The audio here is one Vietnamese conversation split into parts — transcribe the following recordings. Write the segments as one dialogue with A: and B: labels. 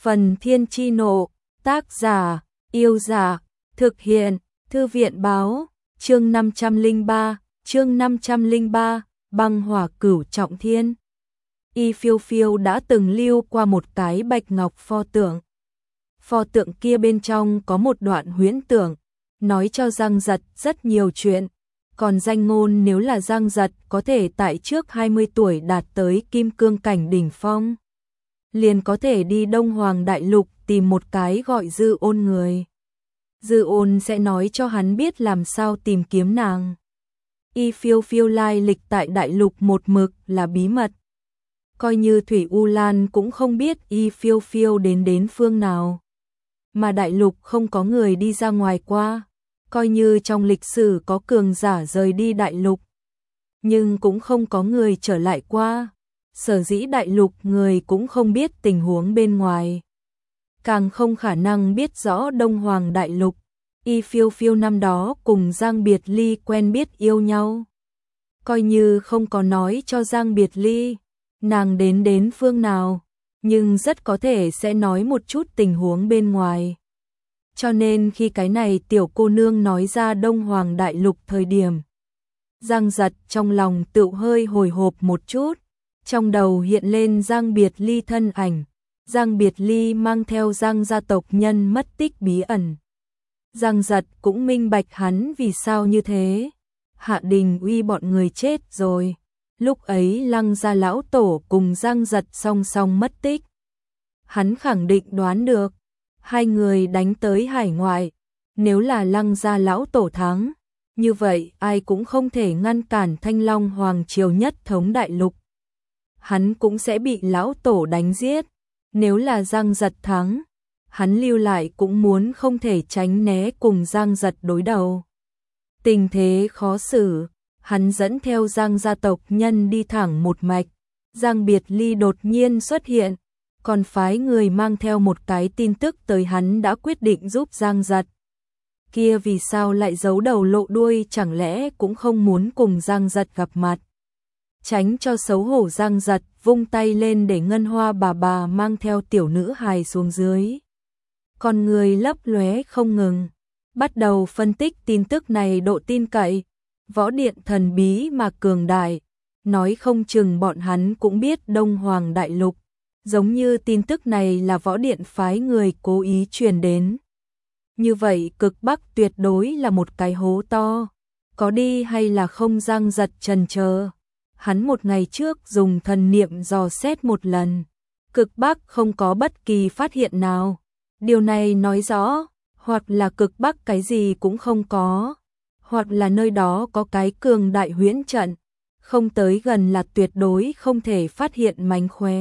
A: Phần Thiên Chi Nộ, tác giả, Yêu Giả, thực hiện, Thư viện Báo, chương 503, băng hỏa cửu trọng thiên. Y Phiêu Phiêu đã từng lưu qua một cái bạch ngọc pho tượng. Pho tượng kia bên trong có một đoạn huyễn tưởng, nói cho Giang Giật rất nhiều chuyện. Còn danh ngôn nếu là Giang Giật có thể tại trước 20 tuổi đạt tới kim cương cảnh đỉnh phong, liền có thể đi Đông Hoàng Đại Lục tìm một cái gọi Dư Ôn người. Dư Ôn sẽ nói cho hắn biết làm sao tìm kiếm nàng. Y Phiêu Phiêu lai lịch tại Đại Lục một mực là bí mật. Coi như Thủy U Lan cũng không biết Y Phiêu Phiêu đến phương nào. Mà Đại Lục không có người đi ra ngoài qua. Coi như trong lịch sử có cường giả rời đi Đại Lục, nhưng cũng không có người trở lại qua. Sở dĩ Đại Lục người cũng không biết tình huống bên ngoài, càng không khả năng biết rõ Đông Hoàng Đại Lục. Y Phiêu Phiêu năm đó cùng Giang Biệt Ly quen biết yêu nhau. Coi như không có nói cho Giang Biệt Ly nàng đến phương nào, nhưng rất có thể sẽ nói một chút tình huống bên ngoài. Cho nên khi cái này tiểu cô nương nói ra Đông Hoàng Đại Lục thời điểm, Giang Giật trong lòng tự hơi hồi hộp một chút. Trong đầu hiện lên Giang Biệt Ly thân ảnh. Giang Biệt Ly mang theo Giang gia tộc nhân mất tích bí ẩn. Giang Giật cũng minh bạch hắn vì sao như thế. Hạ Đình Uy bọn người chết rồi. Lúc ấy Lăng gia lão tổ cùng Giang Giật song song mất tích. Hắn khẳng định đoán được hai người đánh tới hải ngoại. Nếu là Lăng gia lão tổ thắng, như vậy ai cũng không thể ngăn cản Thanh Long Hoàng triều nhất thống Đại Lục. Hắn cũng sẽ bị lão tổ đánh giết. Nếu là Giang Giật thắng, hắn lưu lại cũng muốn không thể tránh né cùng Giang Giật đối đầu. Tình thế khó xử, hắn dẫn theo Giang gia tộc nhân đi thẳng một mạch. Giang Biệt Ly đột nhiên xuất hiện, còn phái người mang theo một cái tin tức tới hắn đã quyết định giúp Giang Giật. Kia vì sao lại giấu đầu lộ đuôi, chẳng lẽ cũng không muốn cùng Giang Giật gặp mặt? Tránh cho xấu hổ, Giang Giật vung tay lên để Ngân Hoa bà mang theo tiểu nữ hài xuống dưới. Con người lấp lóe không ngừng, bắt đầu phân tích tin tức này độ tin cậy. Võ điện thần bí mà cường đại, nói không chừng bọn hắn cũng biết Đông Hoàng Đại Lục. Giống như tin tức này là võ điện phái người cố ý truyền đến. Như vậy cực Bắc tuyệt đối là một cái hố to. Có đi hay là không? Giang Giật chần chờ. Hắn một ngày trước dùng thần niệm dò xét một lần. Cực Bắc không có bất kỳ phát hiện nào. Điều này nói rõ, hoặc là cực Bắc cái gì cũng không có, hoặc là nơi đó có cái cường đại huyễn trận. Không tới gần là tuyệt đối không thể phát hiện mánh khóe.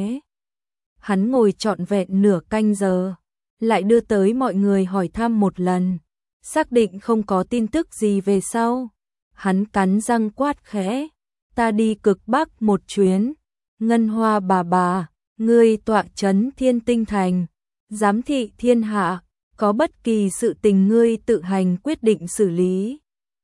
A: Hắn ngồi trọn vẹn nửa canh giờ, lại đưa tới mọi người hỏi thăm một lần. Xác định không có tin tức gì về sau, hắn cắn răng quát khẽ. Ta đi cực Bắc một chuyến. Ngân Hoa bà, ngươi tọa trấn Thiên Tinh Thành, giám thị thiên hạ, có bất kỳ sự tình ngươi tự hành quyết định xử lý.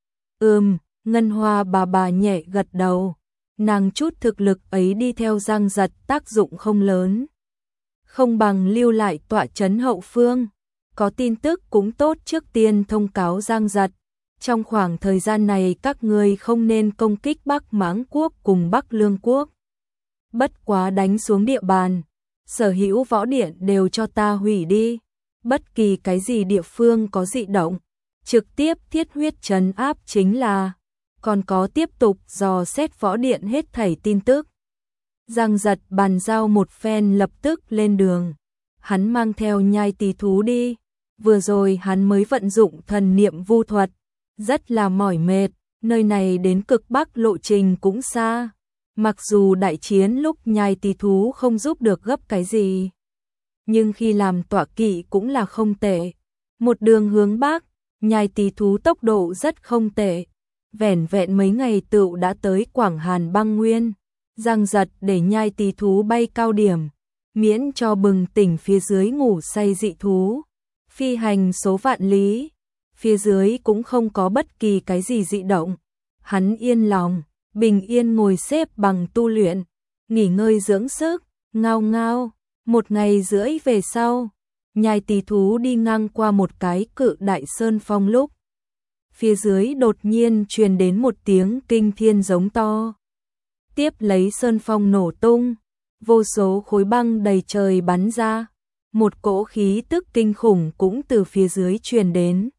A: Ngân Hoa bà nhẹ gật đầu. Nàng chút thực lực ấy đi theo Giang Giật tác dụng không lớn, không bằng lưu lại tọa trấn hậu phương. Có tin tức cũng tốt, trước tiên thông cáo Giang Giật. Trong khoảng thời gian này các ngươi không nên công kích Bắc Mãng Quốc cùng Bắc Lương Quốc. Bất quá đánh xuống địa bàn, sở hữu võ điện đều cho ta hủy đi. Bất kỳ cái gì địa phương có dị động, trực tiếp thiết huyết trấn áp chính là. Còn có tiếp tục dò xét võ điện hết thảy tin tức. Giang Giật bàn giao một phen lập tức lên đường. Hắn mang theo nhai tỳ thú đi. Vừa rồi hắn mới vận dụng thần niệm vu thuật, rất là mỏi mệt. Nơi này đến cực Bắc lộ trình cũng xa. Mặc dù đại chiến lúc nhai tỳ thú không giúp được gấp cái gì, nhưng khi làm tọa kỵ cũng là không tệ. Một đường hướng Bắc, nhai tỳ thú tốc độ rất không tệ. Vẻn vẹn mấy ngày tựu đã tới Quảng Hàn băng nguyên. Giang Giật để nhai tỳ thú bay cao điểm, miễn cho bừng tỉnh phía dưới ngủ say dị thú. Phi hành số vạn lý, phía dưới cũng không có bất kỳ cái gì dị động. Hắn yên lòng, bình yên ngồi xếp bằng tu luyện, nghỉ ngơi dưỡng sức. Ngao ngao, 1 ngày rưỡi về sau, nhai tí thú đi ngang qua một cái cự đại sơn phong lúc. Phía dưới đột nhiên truyền đến một tiếng kinh thiên giống to. Tiếp lấy sơn phong nổ tung, vô số khối băng đầy trời bắn ra. Một cỗ khí tức kinh khủng cũng từ phía dưới truyền đến.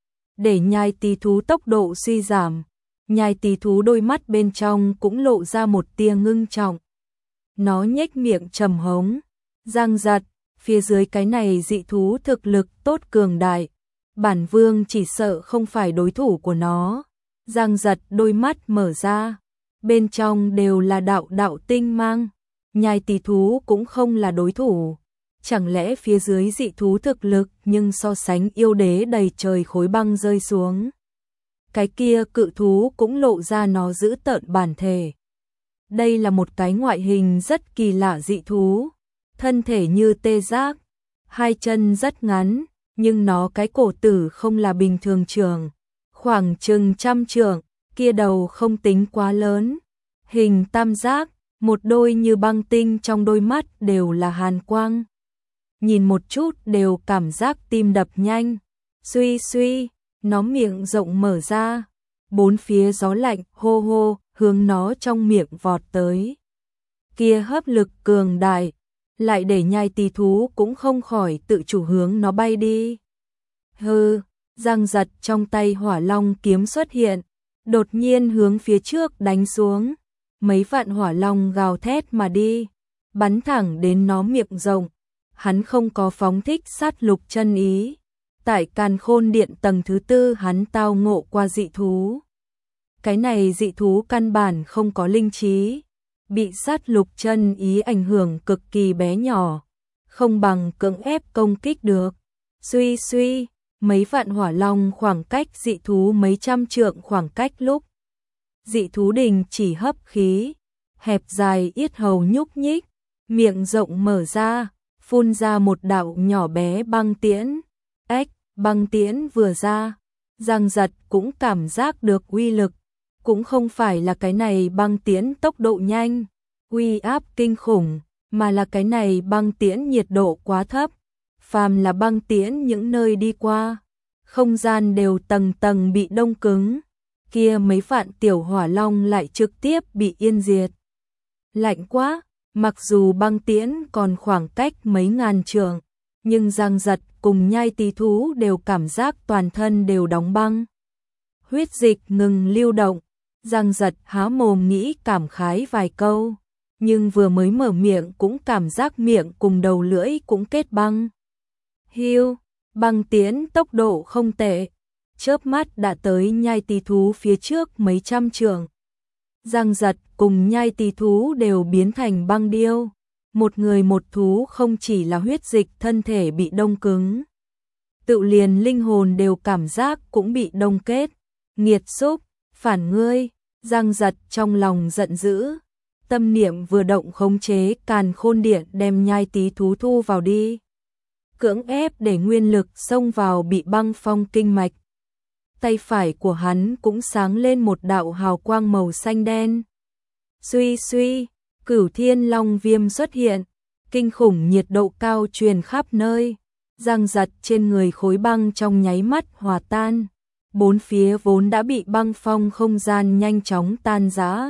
A: Để nhai tí thú tốc độ suy giảm, nhai tí thú đôi mắt bên trong cũng lộ ra một tia ngưng trọng. Nó nhếch miệng trầm hống, răng giật, phía dưới cái này dị thú thực lực tốt cường đại. Bản vương chỉ sợ không phải đối thủ của nó. Răng giật đôi mắt mở ra, bên trong đều là đạo đạo tinh mang. Nhai tí thú cũng không là đối thủ. Chẳng lẽ phía dưới dị thú thực lực nhưng so sánh yêu đế đầy trời khối băng rơi xuống. Cái kia cự thú cũng lộ ra nó giữ tợn bản thể. Đây là một cái ngoại hình rất kỳ lạ dị thú. Thân thể như tê giác, 2 chân rất ngắn, nhưng nó cái cổ tử không là bình thường trường. Khoảng chừng 100 trượng, kia đầu không tính quá lớn. Hình tam giác, một đôi như băng tinh trong đôi mắt đều là hàn quang. Nhìn một chút đều cảm giác tim đập nhanh. Suy suy, nó miệng rộng mở ra. 4 phía gió lạnh hô hô hướng nó trong miệng vọt tới. Kia hấp lực cường đại, lại để nhai tí thú cũng không khỏi tự chủ hướng nó bay đi. Hừ, răng giật trong tay hỏa long kiếm xuất hiện, đột nhiên hướng phía trước đánh xuống. Mấy vạn hỏa long gào thét mà đi, bắn thẳng đến nó miệng rộng. Hắn không có phóng thích sát lục chân ý. Tại Càn Khôn Điện tầng thứ 4 hắn tao ngộ qua dị thú. Cái này dị thú căn bản không có linh trí, bị sát lục chân ý ảnh hưởng cực kỳ bé nhỏ, không bằng cưỡng ép công kích được. Suy suy, mấy vạn hỏa long khoảng cách dị thú mấy trăm trượng khoảng cách lúc. Dị thú đình chỉ hấp khí, hẹp dài yết hầu nhúc nhích, miệng rộng mở ra, phun ra một đạo nhỏ bé băng tiễn. Ếch, băng tiễn vừa ra, răng giật cũng cảm giác được uy lực. Cũng không phải là cái này băng tiễn tốc độ nhanh, uy áp kinh khủng, mà là cái này băng tiễn nhiệt độ quá thấp. Phàm là băng tiễn những nơi đi qua, không gian đều tầng tầng bị đông cứng. Kia mấy vạn tiểu hỏa long lại trực tiếp bị yên diệt. Lạnh quá, mặc dù băng tiễn còn khoảng cách mấy ngàn trượng, nhưng răng giật cùng nhai tí thú đều cảm giác toàn thân đều đóng băng. Huyết dịch ngừng lưu động, răng giật há mồm nghĩ cảm khái vài câu, nhưng vừa mới mở miệng cũng cảm giác miệng cùng đầu lưỡi cũng kết băng. Hiu, băng tiễn tốc độ không tệ, chớp mắt đã tới nhai tí thú phía trước mấy trăm trượng. Răng giật cùng nhai tí thú đều biến thành băng điêu. Một người một thú không chỉ là huyết dịch thân thể bị đông cứng, tự liền linh hồn đều cảm giác cũng bị đông kết. Nghiệt xúc, phản ngươi, răng giật trong lòng giận dữ. Tâm niệm vừa động khống chế Càn Khôn Điện đem nhai tí thú thu vào đi. Cưỡng ép để nguyên lực xông vào bị băng phong kinh mạch. Tay phải của hắn cũng sáng lên một đạo hào quang màu xanh đen. Suy suy, Cửu Thiên Long Viêm xuất hiện, kinh khủng nhiệt độ cao truyền khắp nơi, răng giật trên người khối băng trong nháy mắt hòa tan. 4 phía vốn đã bị băng phong không gian nhanh chóng tan rã.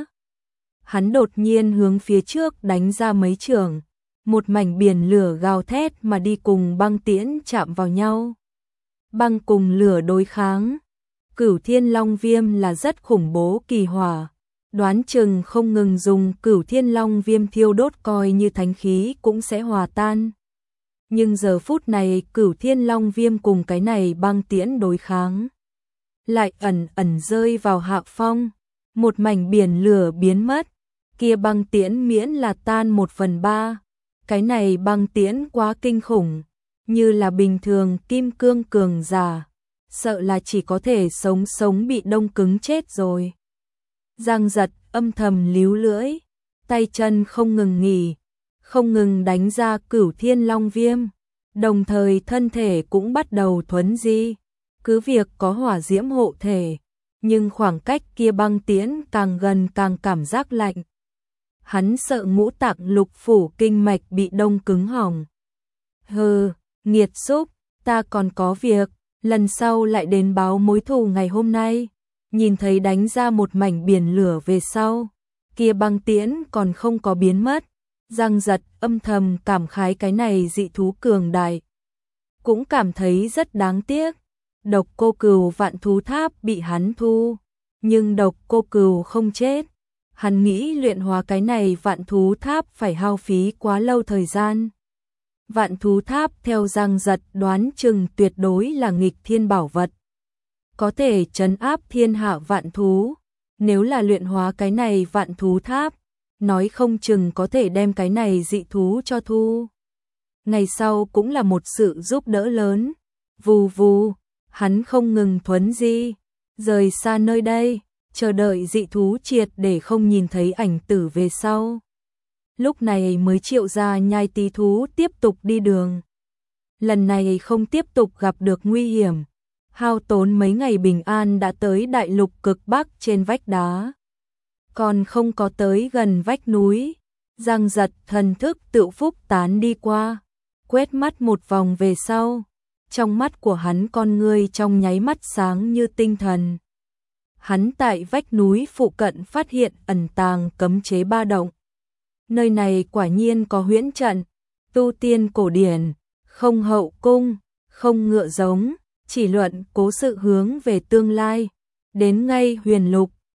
A: Hắn đột nhiên hướng phía trước đánh ra mấy trường, một mảnh biển lửa gào thét mà đi cùng băng tiễn chạm vào nhau. Băng cùng lửa đối kháng. Cửu Thiên Long Viêm là rất khủng bố kỳ hỏa, đoán chừng không ngừng dùng Cửu Thiên Long Viêm thiêu đốt coi như thánh khí cũng sẽ hòa tan. Nhưng giờ phút này Cửu Thiên Long Viêm cùng cái này băng tiễn đối kháng, lại ẩn ẩn rơi vào hạ phong, một mảnh biển lửa biến mất, kia băng tiễn miễn là tan 1/3. Cái này băng tiễn quá kinh khủng, như là bình thường kim cương cường giả, sợ là chỉ có thể sống bị đông cứng chết rồi. Giang giật âm thầm líu lưỡi, tay chân không ngừng nghỉ, không ngừng đánh ra Cửu Thiên Long Viêm, đồng thời thân thể cũng bắt đầu thuấn di. Cứ việc có hỏa diễm hộ thể, nhưng khoảng cách kia băng tiễn càng gần càng cảm giác lạnh. hắn sợ ngũ tạng lục phủ kinh mạch bị đông cứng hỏng. Hừ, nghiệt xúc, ta còn có việc, lần sau lại đến báo mối thù ngày hôm nay. Nhìn thấy đánh ra một mảnh biển lửa về sau, kia băng tiễn còn không có biến mất. Giang Giật âm thầm cảm khái cái này dị thú cường đại. Cũng cảm thấy rất đáng tiếc. Độc Cô Cừu Vạn Thú Tháp bị hắn thu, nhưng Độc Cô Cừu không chết. Hắn nghĩ luyện hóa cái này Vạn Thú Tháp phải hao phí quá lâu thời gian. Vạn Thú Tháp theo Giang Giật đoán chừng tuyệt đối là nghịch thiên bảo vật, có thể trấn áp thiên hạ vạn thú. Nếu là luyện hóa cái này Vạn Thú Tháp, nói không chừng có thể đem cái này dị thú cho thu. Ngày sau cũng là một sự giúp đỡ lớn. Vù vù, hắn không ngừng thuấn di, rời xa nơi đây, chờ đợi dị thú triệt để không nhìn thấy ảnh tử về sau. Lúc này mới triệu ra nhai tí thú tiếp tục đi đường. Lần này không tiếp tục gặp được nguy hiểm. Hao tốn mấy ngày bình an đã tới đại lục cực bắc trên vách đá. Còn không có tới gần vách núi, Giang Giật thần thức tự phúc tán đi qua, quét mắt một vòng về sau. Trong mắt của hắn con ngươi trong nháy mắt sáng như tinh thần. Hắn tại vách núi phụ cận phát hiện ẩn tàng cấm chế ba động. Nơi này quả nhiên có huyễn trận, tu tiên cổ điển, không hậu cung, không ngựa giống, chỉ luận cố sự hướng về tương lai. Đến ngay huyền lục,